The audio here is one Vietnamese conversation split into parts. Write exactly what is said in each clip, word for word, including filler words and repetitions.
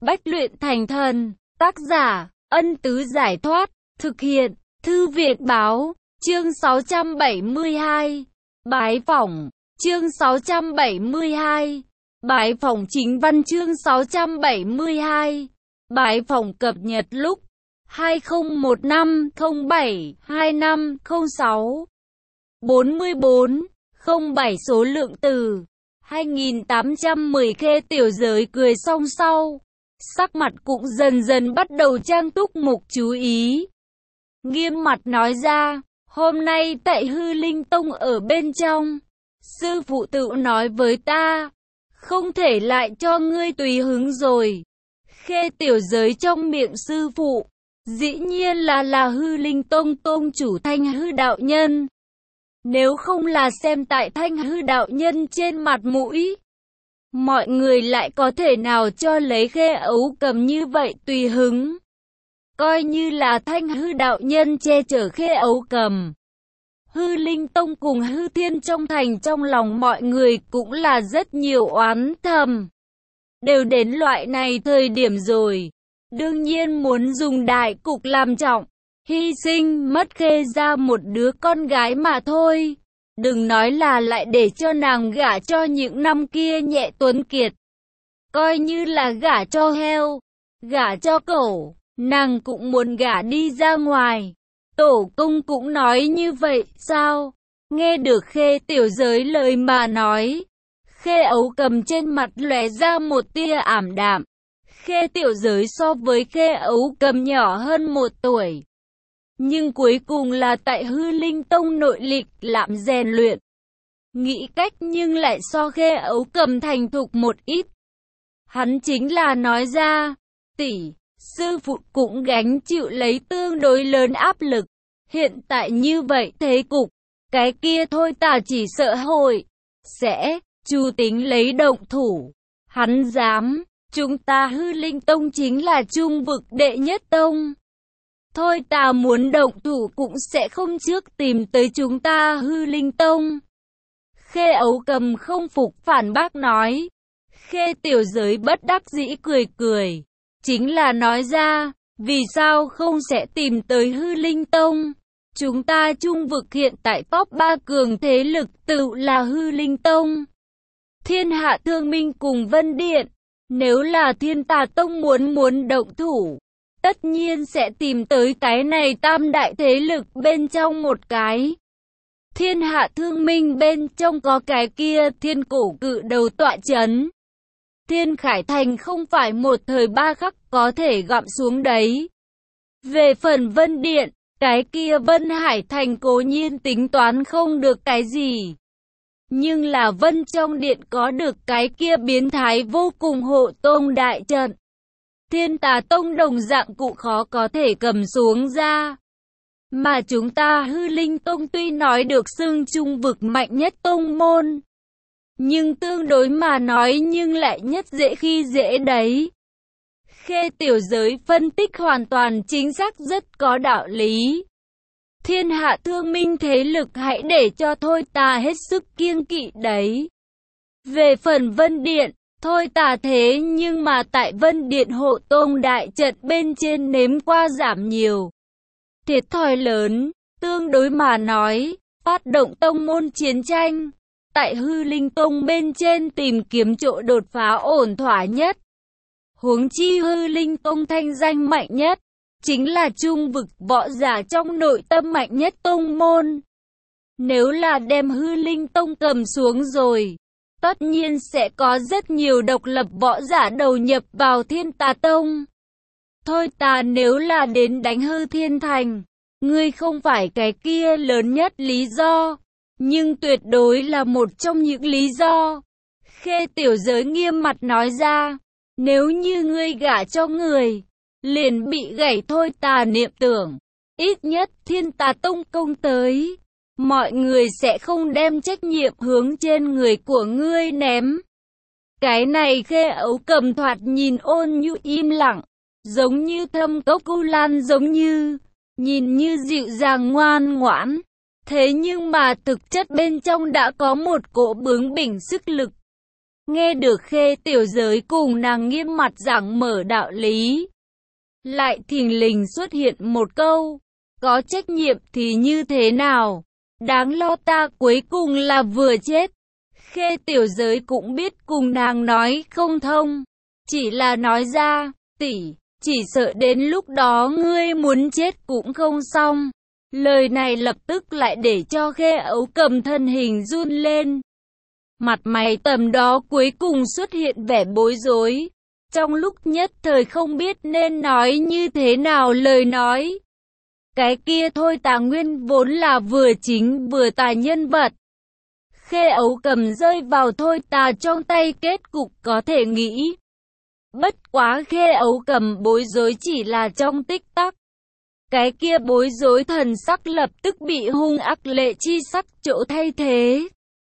Bách luyện thành thần. Tác giả, Ân Tứ Giải Thoát. Thực hiện, Thư Việt Báo. Chương sáu trăm bảy mươi hai. Bái phỏng. Chương sáu trăm bảy mươi hai. Bái phỏng chính văn. Chương sáu trăm bảy mươi hai. Bái phỏng cập nhật lúc hai không một năm không bảy hai năm không sáu. bốn mươi bốn không bảy số lượng từ hai nghìn tám trăm mười. Khê Tiểu Giới cười xong sau, sắc mặt cũng dần dần bắt đầu trang túc mục chú ý. Nghiêm mặt nói ra, hôm nay tại Hư Linh Tông ở bên trong, sư phụ tự nói với ta, không thể lại cho ngươi tùy hứng rồi. Khê Tiểu Giới trong miệng sư phụ, dĩ nhiên là là Hư Linh Tông tông chủ Thanh Hư đạo nhân. Nếu không là xem tại Thanh Hư đạo nhân trên mặt mũi, mọi người lại có thể nào cho lấy Khê Ấu Cầm như vậy tùy hứng. Coi như là Thanh Hư đạo nhân che chở Khê Ấu Cầm, Hư Linh Tông cùng Hư Thiên trong thành trong lòng mọi người cũng là rất nhiều oán thầm. Đều đến loại này thời điểm rồi, đương nhiên muốn dùng đại cục làm trọng, hy sinh mất Khê ra một đứa con gái mà thôi. Đừng nói là lại để cho nàng gả cho những năm kia Nhẹ Tuấn Kiệt. Coi như là gả cho heo, gả cho cẩu, nàng cũng muốn gả đi ra ngoài. Tổ công cũng nói như vậy sao? Nghe được Khê Tiểu Giới lời mà nói, Khê Ấu Cầm trên mặt lóe ra một tia ảm đạm. Khê Tiểu Giới so với Khê Ấu Cầm nhỏ hơn một tuổi, nhưng cuối cùng là tại Hư Linh Tông nội lịch làm rèn luyện, nghĩ cách nhưng lại so Khê Ấu Cầm thành thục một ít. Hắn chính là nói ra, tỷ, sư phụ cũng gánh chịu lấy tương đối lớn áp lực. Hiện tại như vậy thế cục, cái kia thôi ta chỉ sợ hội sẽ Chu tính lấy động thủ. Hắn dám, chúng ta Hư Linh Tông chính là trung vực đệ nhất tông. Thôi ta muốn động thủ cũng sẽ không trước tìm tới chúng ta Hư Linh Tông. Khê Ấu Cầm không phục phản bác nói. Khê Tiểu Giới bất đắc dĩ cười cười, chính là nói ra, vì sao không sẽ tìm tới Hư Linh Tông? Chúng ta trung vực hiện tại top ba cường thế lực tự là Hư Linh Tông, Thiên Hạ Thương Minh cùng Vân Điện. Nếu là Thiên Tà Tông muốn muốn động thủ, tất nhiên sẽ tìm tới cái này tam đại thế lực bên trong một cái. Thiên Hạ Thương Minh bên trong có cái kia thiên cổ cự đầu tọa chấn. Thiên Khải Thành không phải một thời ba khắc có thể gặm xuống đấy. Về phần Vân Điện, cái kia Vân Hải Thành cố nhiên tính toán không được cái gì. Nhưng là Vân trong điện có được cái kia biến thái vô cùng hộ tông đại trận. Thiên Tà Tông đồng dạng cụ khó có thể cầm xuống ra. Mà chúng ta Hư Linh Tông tuy nói được xưng trung vực mạnh nhất tông môn, nhưng tương đối mà nói nhưng lại nhất dễ khi dễ đấy. Khê Tiểu Giới phân tích hoàn toàn chính xác, rất có đạo lý. Thiên Hạ Thương Minh thế lực hãy để cho thôi ta hết sức kiêng kỵ đấy. Về phần Vân Điện, thôi ta thế nhưng mà tại Vân Điện hộ tông đại trận bên trên nếm qua giảm nhiều thiệt thòi lớn, tương đối mà nói, phát động tông môn chiến tranh, tại Hư Linh Tông bên trên tìm kiếm chỗ đột phá ổn thỏa nhất. Huống chi Hư Linh Tông thanh danh mạnh nhất, chính là trung vực võ giả trong nội tâm mạnh nhất tông môn. Nếu là đem Hư Linh Tông cầm xuống rồi, tất nhiên sẽ có rất nhiều độc lập võ giả đầu nhập vào Thiên Tà Tông. Thôi ta nếu là đến đánh Hư Thiên Thành, ngươi không phải cái kia lớn nhất lý do, nhưng tuyệt đối là một trong những lý do. Khê Tiểu Giới nghiêm mặt nói ra, nếu như ngươi gả cho người, liền bị gãy thôi ta niệm tưởng, ít nhất Thiên Tà Tông công tới, mọi người sẽ không đem trách nhiệm hướng trên người của ngươi ném. Cái này Khê Ấu Cầm thoạt nhìn ôn nhu im lặng, giống như thâm cốc cô lan, giống như nhìn như dịu dàng ngoan ngoãn, thế nhưng mà thực chất bên trong đã có một cỗ bướng bỉnh sức lực. Nghe được Khê Tiểu Giới cùng nàng nghiêm mặt giảng mở đạo lý. Lại thình lình xuất hiện một câu, có trách nhiệm thì như thế nào? Đáng lo ta cuối cùng là vừa chết. Khê Tiểu Giới cũng biết cùng nàng nói không thông, chỉ là nói ra, tỷ, chỉ sợ đến lúc đó ngươi muốn chết cũng không xong. Lời này lập tức lại để cho Khê Ấu Cầm thân hình run lên. Mặt mày tầm đó cuối cùng xuất hiện vẻ bối rối. Trong lúc nhất thời không biết nên nói như thế nào lời nói. Cái kia Thôi Tà Nguyên vốn là vừa chính vừa tài nhân vật. Khê Ấu Cầm rơi vào Thôi Tà trong tay kết cục có thể nghĩ. Bất quá Khê Ấu Cầm bối rối chỉ là trong tích tắc. Cái kia bối rối thần sắc lập tức bị hung ác lệ chi sắc chỗ thay thế.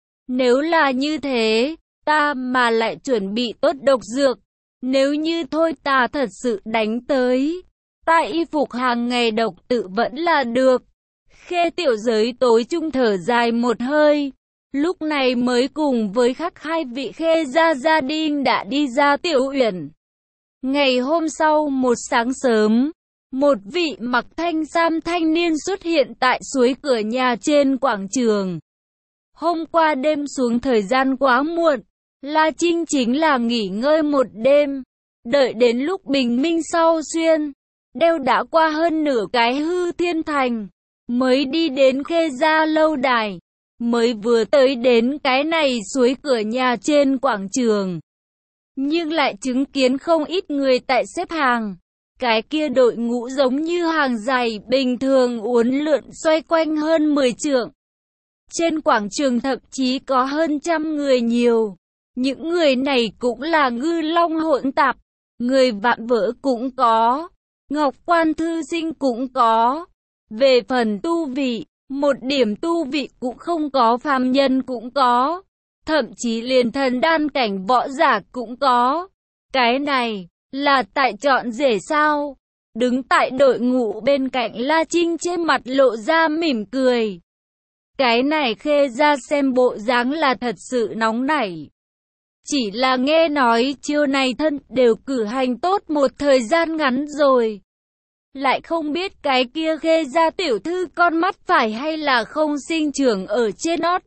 Nếu là như thế, ta mà lại chuẩn bị tốt độc dược. Nếu như Thôi Tà thật sự đánh tới, ta y phục hàng ngày độc tự vẫn là được. Khê Tiểu Giới tối trung thở dài một hơi. Lúc này mới cùng với khắc hai vị Khê gia gia đình đã đi ra Tiểu Uyển. Ngày hôm sau một sáng sớm, một vị mặc thanh sam thanh niên xuất hiện tại suối cửa nhà trên quảng trường. Hôm qua đêm xuống thời gian quá muộn, La Trinh chính là nghỉ ngơi một đêm. Đợi đến lúc bình minh sau xuyên, đeo đã qua hơn nửa cái hư thiên thành, mới đi đến Khê gia lâu đài. Mới vừa tới đến cái này suối cửa nhà trên quảng trường, nhưng lại chứng kiến không ít người tại xếp hàng. Cái kia đội ngũ giống như hàng dài bình thường uốn lượn xoay quanh hơn mười trượng. Trên quảng trường thậm chí có hơn trăm người nhiều. Những người này cũng là ngư long hỗn tạp, người vạm vỡ cũng có, ngọc quan thư sinh cũng có. Về phần tu vị, một điểm tu vị cũng không có, phàm nhân cũng có, thậm chí liền thần đan cảnh võ giả cũng có. Cái này là tại chọn rể sao? Đứng tại đội ngũ bên cạnh La Trinh trên mặt lộ ra mỉm cười. Cái này Khê gia xem bộ dáng là thật sự nóng nảy. Chỉ là nghe nói chiều này thân đều cử hành tốt một thời gian ngắn rồi. Lại không biết cái kia Khê gia tiểu thư con mắt phải hay là không sinh trưởng ở trên nót.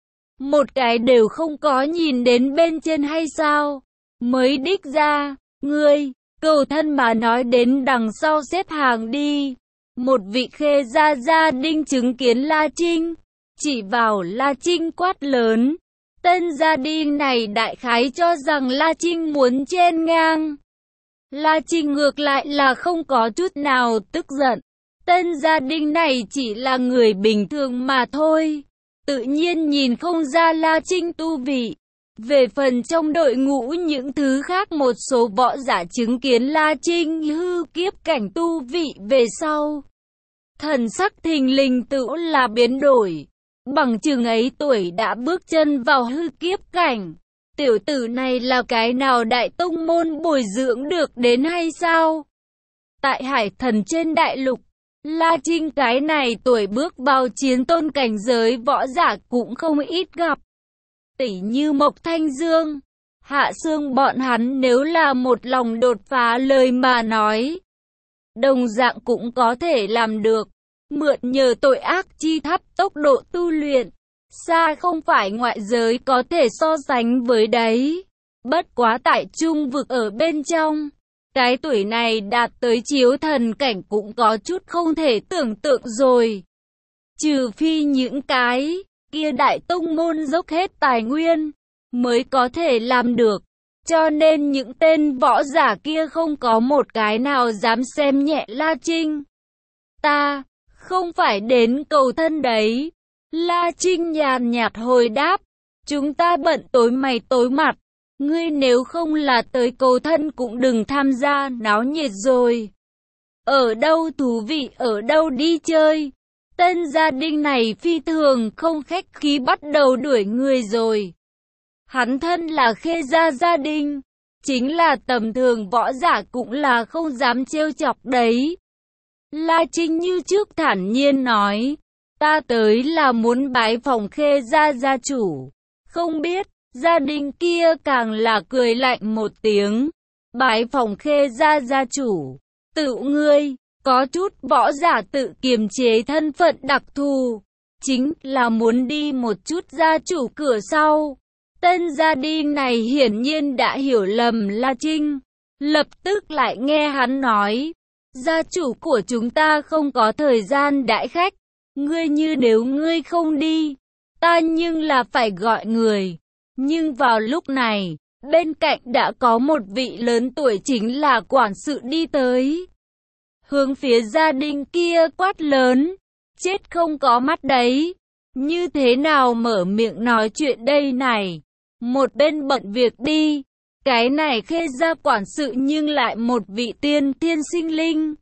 Một cái đều không có nhìn đến bên trên hay sao? Mới đích ra, ngươi, cầu thân mà nói đến đằng sau xếp hàng đi. Một vị Khê gia gia đình chứng kiến La Trinh, chỉ vào La Trinh quát lớn. Tên gia đình này đại khái cho rằng La Trinh muốn chen ngang. La Trinh ngược lại là không có chút nào tức giận. Tên gia đình này chỉ là người bình thường mà thôi. Tự nhiên nhìn không ra La Trinh tu vị. Về phần trong đội ngũ những thứ khác, một số võ giả chứng kiến La Trinh hư kiếp cảnh tu vị về sau, thần sắc thình lình tự là biến đổi. Bằng chừng ấy tuổi đã bước chân vào hư kiếp cảnh. Tiểu tử này là cái nào đại tông môn bồi dưỡng được đến hay sao? Tại Hải Thần trên đại lục, La Trinh cái này tuổi bước vào chiến tôn cảnh giới võ giả cũng không ít gặp. Tỷ như Mộc Thanh Dương, Hạ Sương bọn hắn nếu là một lòng đột phá lời mà nói, đồng dạng cũng có thể làm được. Mượn nhờ tội ác chi tháp tốc độ tu luyện, xa không phải ngoại giới có thể so sánh với đấy. Bất quá tại trung vực ở bên trong, cái tuổi này đạt tới chiếu thần cảnh cũng có chút không thể tưởng tượng rồi. Trừ phi những cái kia đại tông môn dốc hết tài nguyên mới có thể làm được. Cho nên những tên võ giả kia không có một cái nào dám xem nhẹ La Trinh. Ta không phải đến cầu thân đấy. La Trinh nhàn nhạt hồi đáp. Chúng ta bận tối mày tối mặt. Ngươi nếu không là tới cầu thân cũng đừng tham gia náo nhiệt rồi. Ở đâu thú vị ở đâu đi chơi. Tên gia đình này phi thường không khách khí bắt đầu đuổi người rồi. Hắn thân là Khê gia gia đình, chính là tầm thường võ giả cũng là không dám trêu chọc đấy. La Trinh như trước thản nhiên nói, ta tới là muốn bái phòng Khê gia gia chủ, không biết Gia đình kia càng là cười lạnh một tiếng. Bái phòng Khê gia gia chủ. Tự ngươi, có chút võ giả tự kiềm chế thân phận đặc thù. Chính là muốn đi một chút gia chủ cửa sau. Tên gia đình này hiển nhiên đã hiểu lầm La Trinh. Lập tức lại nghe hắn nói. Gia chủ của chúng ta không có thời gian đãi khách. Ngươi như nếu ngươi không đi, ta nhưng là phải gọi người. Nhưng vào lúc này, bên cạnh đã có một vị lớn tuổi chính là quản sự đi tới. Hướng phía gia đình kia quát lớn. Chết không có mắt đấy. Như thế nào mở miệng nói chuyện đây này. Một bên bận việc đi. Cái này Khê gia quản sự nhưng lại một vị tiên thiên sinh linh.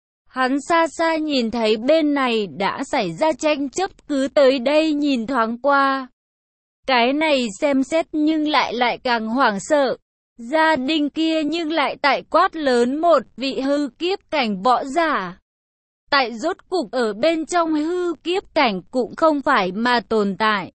Hắn xa xa nhìn thấy bên này đã xảy ra tranh chấp cứ tới đây nhìn thoáng qua. Cái này xem xét nhưng lại lại càng hoảng sợ. Gia đình kia nhưng lại tại quát lớn một vị hư kiếp cảnh võ giả. Tại rốt cục ở bên trong hư kiếp cảnh cũng không phải mà tồn tại.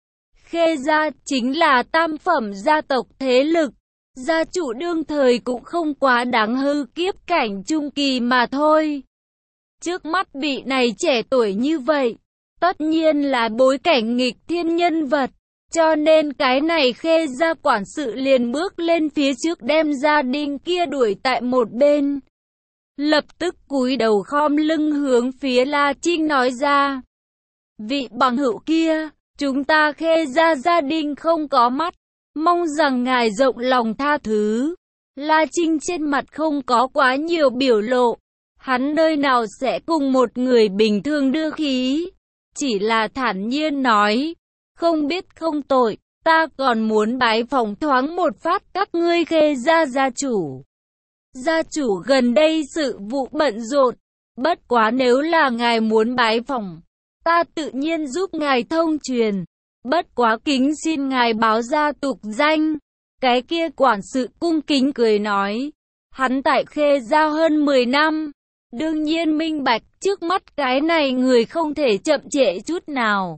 Khê gia chính là tam phẩm gia tộc thế lực. Gia chủ đương thời cũng không quá đáng hư kiếp cảnh trung kỳ mà thôi. Trước mắt vị này trẻ tuổi như vậy, tất nhiên là bối cảnh nghịch thiên nhân vật. Cho nên cái này Khê gia quản sự liền bước lên phía trước đem gia đình kia đuổi tại một bên. Lập tức cúi đầu khom lưng hướng phía La Trinh nói ra. Vị bằng hữu kia, chúng ta Khê gia gia đình không có mắt. Mong rằng ngài rộng lòng tha thứ. La Trinh trên mặt không có quá nhiều biểu lộ. Hắn nơi nào sẽ cùng một người bình thường đưa khí. Chỉ là thản nhiên nói. Không biết không tội, ta còn muốn bái phòng thoáng một phát các ngươi Khê gia gia chủ. Gia chủ gần đây sự vụ bận rộn. Bất quá nếu là ngài muốn bái phòng, ta tự nhiên giúp ngài thông truyền. Bất quá kính xin ngài báo ra tục danh. Cái kia quản sự cung kính cười nói. Hắn tại Khê gia hơn mười năm. Đương nhiên minh bạch trước mắt cái này người không thể chậm trễ chút nào.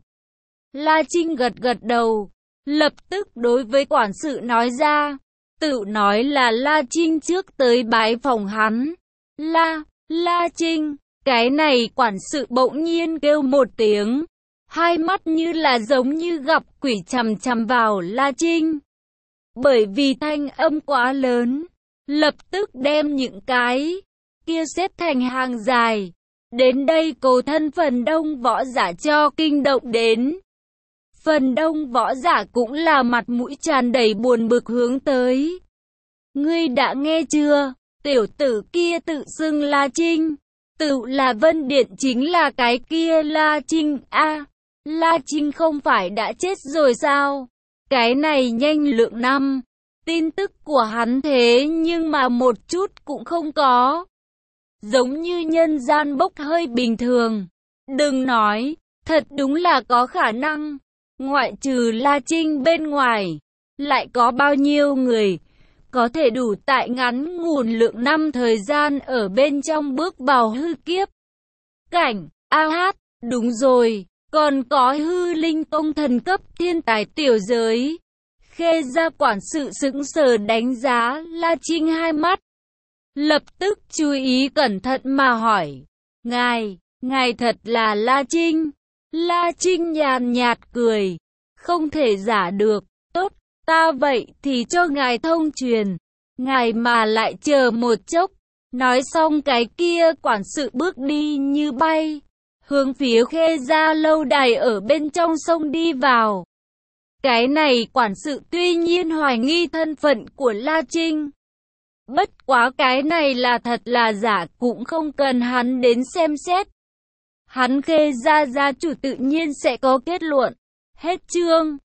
La Trinh gật gật đầu. Lập tức đối với quản sự nói ra. Tự nói là La Trinh trước tới bái phòng hắn. La, La Trinh. Cái này quản sự bỗng nhiên kêu một tiếng. Hai mắt như là giống như gặp quỷ chằm chằm vào La Trinh. Bởi vì thanh âm quá lớn, lập tức đem những cái kia xếp thành hàng dài. Đến đây cầu thân phần đông võ giả cho kinh động đến. Phần đông võ giả cũng là mặt mũi tràn đầy buồn bực hướng tới. Ngươi đã nghe chưa? Tiểu tử kia tự xưng La Trinh. Tự là Vân Điện chính là cái kia La Trinh a à, La Trinh không phải đã chết rồi sao? Cái này nhanh lượng năm. Tin tức của hắn thế nhưng mà một chút cũng không có. Giống như nhân gian bốc hơi bình thường. Đừng nói, thật đúng là có khả năng. Ngoại trừ La Trinh bên ngoài, lại có bao nhiêu người có thể đủ tại ngắn ngủn lượng năm thời gian ở bên trong bước vào hư kiếp cảnh. A hát, đúng rồi, còn có hư linh tông thần cấp thiên tài tiểu giới. Khê gia quản sự sững sờ đánh giá La Trinh hai mắt. Lập tức chú ý cẩn thận mà hỏi. Ngài, ngài thật là La Trinh. La Trinh nhàn nhạt cười. Không thể giả được. Tốt, ta vậy thì cho ngài thông truyền. Ngài mà lại chờ một chốc. Nói xong cái kia quản sự bước đi như bay. Hướng phía Khê gia lâu đài ở bên trong sông đi vào. Cái này quản sự tuy nhiên hoài nghi thân phận của La Trinh. Bất quá cái này là thật là giả cũng không cần hắn đến xem xét. Hắn Khê gia gia chủ tự nhiên sẽ có kết luận. Hết chương.